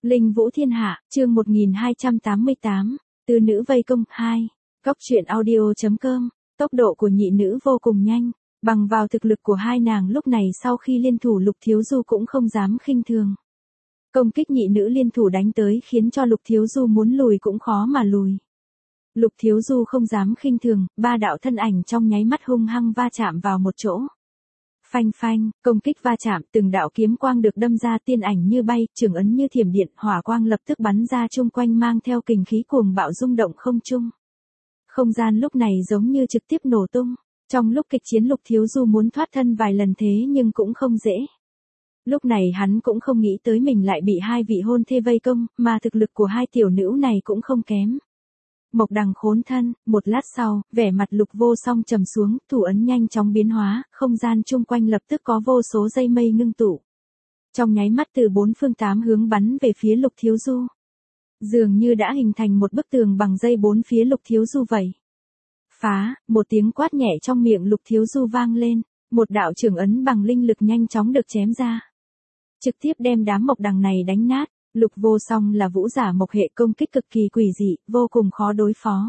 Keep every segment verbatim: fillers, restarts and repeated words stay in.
Linh Vũ Thiên Hạ, chương một nghìn hai trăm tám mươi tám, Tứ nữ vây công hai. Cóc truyện audio chấm com. Tốc độ của nhị nữ vô cùng nhanh, bằng vào thực lực của hai nàng lúc này sau khi liên thủ Lục Thiếu Du cũng không dám khinh thường. Công kích nhị nữ liên thủ đánh tới khiến cho Lục Thiếu Du muốn lùi cũng khó mà lùi. Lục Thiếu Du không dám khinh thường, ba đạo thân ảnh trong nháy mắt hung hăng va chạm vào một chỗ. Phanh phanh, công kích va chạm, từng đạo kiếm quang được đâm ra, tiên ảnh như bay, trường ấn như thiểm điện, hỏa quang lập tức bắn ra chung quanh mang theo kình khí cuồng bạo rung động không trung. Không gian lúc này giống như trực tiếp nổ tung. Trong lúc kịch chiến Lục Thiếu Du muốn thoát thân vài lần thế nhưng cũng không dễ. Lúc này hắn cũng không nghĩ tới mình lại bị hai vị hôn thê vây công, mà thực lực của hai tiểu nữ này cũng không kém. Mộc Đằng khốn thân, một lát sau, vẻ mặt Lục Vô Song trầm xuống, thủ ấn nhanh chóng biến hóa, không gian chung quanh lập tức có vô số dây mây ngưng tụ. Trong nháy mắt từ bốn phương tám hướng bắn về phía Lục Thiếu Du. Dường như đã hình thành một bức tường bằng dây bốn phía Lục Thiếu Du vậy. Phá, một tiếng quát nhẹ trong miệng Lục Thiếu Du vang lên, một đạo trường ấn bằng linh lực nhanh chóng được chém ra. Trực tiếp đem đám Mộc Đằng này đánh nát. Lục Vô Song là vũ giả mộc hệ, công kích cực kỳ quỷ dị, vô cùng khó đối phó.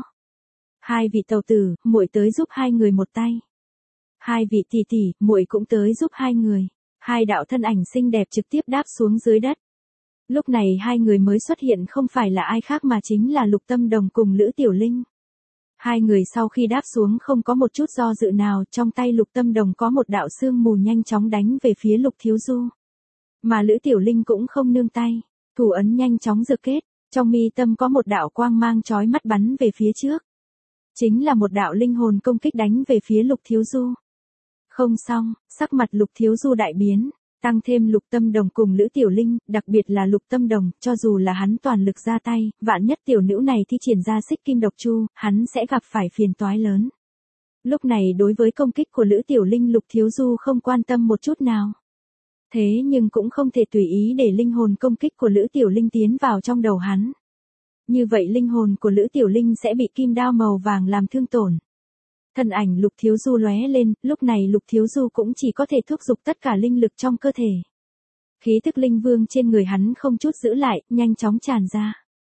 Hai vị tàu tử, muội tới giúp hai người một tay. Hai vị tỷ tỷ, muội cũng tới giúp hai người. Hai đạo thân ảnh xinh đẹp trực tiếp đáp xuống dưới đất. Lúc này hai người mới xuất hiện không phải là ai khác mà chính là Lục Tâm Đồng cùng Lữ Tiểu Linh. Hai người sau khi đáp xuống không có một chút do dự nào, trong tay Lục Tâm Đồng có một đạo sương mù nhanh chóng đánh về phía Lục Thiếu Du. Mà Lữ Tiểu Linh cũng không nương tay. Thủ ấn nhanh chóng rực kết, trong mi tâm có một đạo quang mang chói mắt bắn về phía trước. Chính là một đạo linh hồn công kích đánh về phía Lục Thiếu Du. Không xong, sắc mặt Lục Thiếu Du đại biến, tăng thêm Lục Tâm Đồng cùng Lữ Tiểu Linh, đặc biệt là Lục Tâm Đồng, cho dù là hắn toàn lực ra tay, vạn nhất tiểu nữ này thi triển ra xích kim độc chu, hắn sẽ gặp phải phiền toái lớn. Lúc này đối với công kích của Lữ Tiểu Linh Lục Thiếu Du không quan tâm một chút nào. Thế nhưng cũng không thể tùy ý để linh hồn công kích của Lữ Tiểu Linh tiến vào trong đầu hắn. Như vậy linh hồn của Lữ Tiểu Linh sẽ bị kim đao màu vàng làm thương tổn. Thân ảnh Lục Thiếu Du lóe lên, lúc này Lục Thiếu Du cũng chỉ có thể thúc giục tất cả linh lực trong cơ thể. Khí thức linh vương trên người hắn không chút giữ lại, nhanh chóng tràn ra.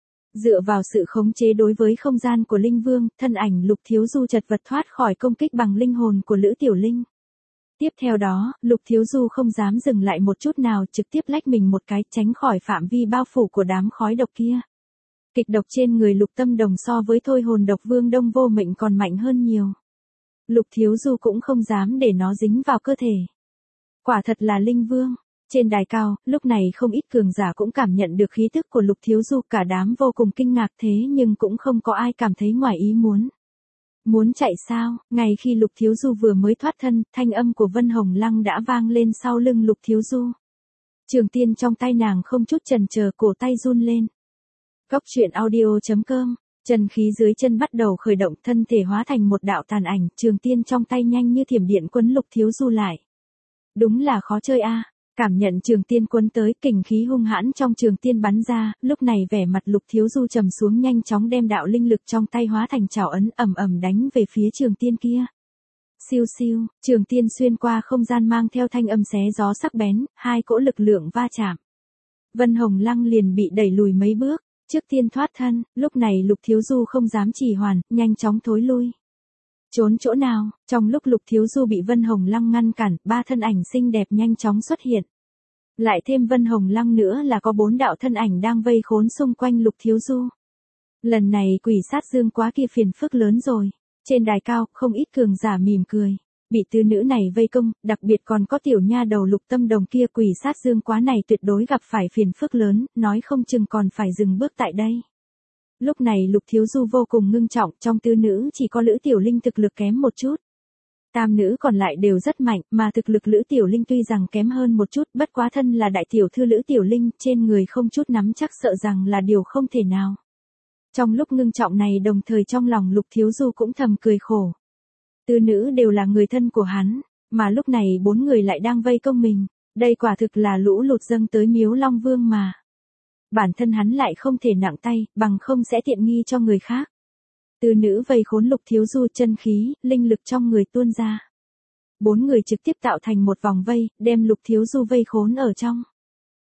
Dựa vào sự khống chế đối với không gian của linh vương, thân ảnh Lục Thiếu Du chật vật thoát khỏi công kích bằng linh hồn của Lữ Tiểu Linh. Tiếp theo đó, Lục Thiếu Du không dám dừng lại một chút nào, trực tiếp lách mình một cái tránh khỏi phạm vi bao phủ của đám khói độc kia. Kịch độc trên người Lục Tâm Đồng so với thôi hồn độc vương Đông Vô Mệnh còn mạnh hơn nhiều. Lục Thiếu Du cũng không dám để nó dính vào cơ thể. Quả thật là linh vương. Trên đài cao, lúc này không ít cường giả cũng cảm nhận được khí tức của Lục Thiếu Du, cả đám vô cùng kinh ngạc thế nhưng cũng không có ai cảm thấy ngoài ý muốn. Muốn chạy sao? Ngay khi Lục Thiếu Du vừa mới thoát thân, thanh âm của Vân Hồng Lăng đã vang lên sau lưng Lục Thiếu Du. Trường tiên trong tay nàng không chút chần chờ, cổ tay run lên. Cóc truyện audio chấm com. Chân khí dưới chân bắt đầu khởi động, thân thể hóa thành một đạo tàn ảnh, trường tiên trong tay nhanh như thiểm điện quấn Lục Thiếu Du lại. Đúng là khó chơi a. Cảm nhận trường tiên quấn tới, kình khí hung hãn trong trường tiên bắn ra, lúc này vẻ mặt Lục Thiếu Du trầm xuống, nhanh chóng đem đạo linh lực trong tay hóa thành trảo ấn, ầm ầm đánh về phía trường tiên kia. Siêu siêu, trường tiên xuyên qua không gian mang theo thanh âm xé gió sắc bén, hai cỗ lực lượng va chạm. Vân Hồng Lăng liền bị đẩy lùi mấy bước, trước tiên thoát thân, lúc này Lục Thiếu Du không dám trì hoãn, nhanh chóng thối lui. Trốn chỗ nào? Trong lúc Lục Thiếu Du bị Vân Hồng Lăng ngăn cản, ba thân ảnh xinh đẹp nhanh chóng xuất hiện. Lại thêm Vân Hồng Lăng nữa là có bốn đạo thân ảnh đang vây khốn xung quanh Lục Thiếu Du. Lần này quỷ sát dương quá kia phiền phức lớn rồi. Trên đài cao, không ít cường giả mỉm cười. Bị tứ nữ này vây công, đặc biệt còn có tiểu nha đầu Lục Tâm Đồng kia, quỷ sát dương quá này tuyệt đối gặp phải phiền phức lớn, nói không chừng còn phải dừng bước tại đây. Lúc này Lục Thiếu Du vô cùng ngưng trọng, trong tứ nữ chỉ có Lữ Tiểu Linh thực lực kém một chút. Tam nữ còn lại đều rất mạnh, mà thực lực Lữ Tiểu Linh tuy rằng kém hơn một chút, bất quá thân là đại tiểu thư Lữ Tiểu Linh, trên người không chút nắm chắc, sợ rằng là điều không thể nào. Trong lúc ngưng trọng này đồng thời trong lòng Lục Thiếu Du cũng thầm cười khổ. Tứ nữ đều là người thân của hắn, mà lúc này bốn người lại đang vây công mình, đây quả thực là lũ lụt dâng tới miếu Long Vương mà. Bản thân hắn lại không thể nặng tay, bằng không sẽ tiện nghi cho người khác. Tứ nữ vây khốn Lục Thiếu Du, chân khí, linh lực trong người tuôn ra. Bốn người trực tiếp tạo thành một vòng vây, đem Lục Thiếu Du vây khốn ở trong.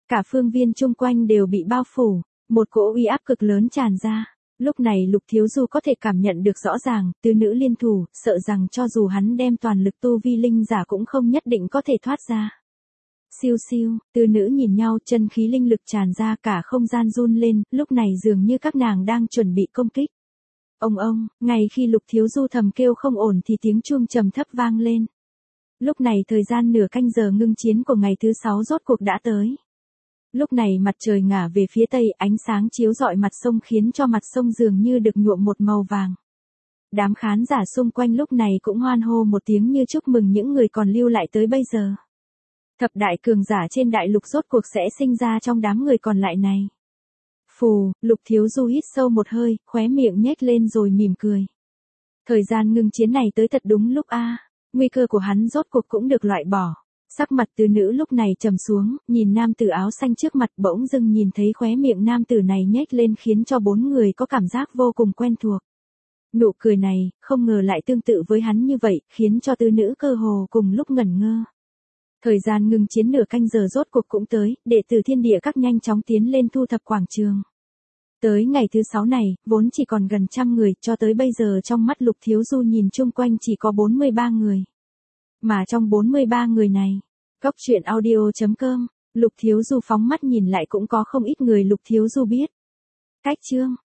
Cả phương viên chung quanh đều bị bao phủ, một cỗ uy áp cực lớn tràn ra. Lúc này Lục Thiếu Du có thể cảm nhận được rõ ràng, tứ nữ liên thủ, sợ rằng cho dù hắn đem toàn lực tu vi linh giả cũng không nhất định có thể thoát ra. Siêu siêu, tứ nữ nhìn nhau, chân khí linh lực tràn ra, cả không gian run lên, lúc này dường như các nàng đang chuẩn bị công kích. Ông ông, ngay khi Lục Thiếu Du thầm kêu không ổn thì tiếng chuông trầm thấp vang lên. Lúc này thời gian nửa canh giờ ngưng chiến của ngày thứ sáu rốt cuộc đã tới. Lúc này mặt trời ngả về phía tây, ánh sáng chiếu rọi mặt sông khiến cho mặt sông dường như được nhuộm một màu vàng. Đám khán giả xung quanh lúc này cũng hoan hô một tiếng như chúc mừng những người còn lưu lại tới bây giờ. Thập đại cường giả trên đại lục rốt cuộc sẽ sinh ra trong đám người còn lại này. Phù, Lục Thiếu Du hít sâu một hơi, khóe miệng nhếch lên rồi mỉm cười. Thời gian ngưng chiến này tới thật đúng lúc a, nguy cơ của hắn rốt cuộc cũng được loại bỏ. Sắc mặt tứ nữ lúc này trầm xuống, nhìn nam tử áo xanh trước mặt, bỗng dưng nhìn thấy khóe miệng nam tử này nhếch lên khiến cho bốn người có cảm giác vô cùng quen thuộc. Nụ cười này, không ngờ lại tương tự với hắn như vậy, khiến cho tứ nữ cơ hồ cùng lúc ngẩn ngơ. Thời gian ngưng chiến nửa canh giờ rốt cuộc cũng tới, đệ tử thiên địa các nhanh chóng tiến lên thu thập quảng trường. Tới ngày thứ sáu này, vốn chỉ còn gần trăm người, cho tới bây giờ trong mắt Lục Thiếu Du nhìn chung quanh chỉ có bốn mươi ba người. Mà trong bốn mươi ba người này, Cốc truyện audio chấm com, Lục Thiếu Du phóng mắt nhìn lại cũng có không ít người Lục Thiếu Du biết. Cách chương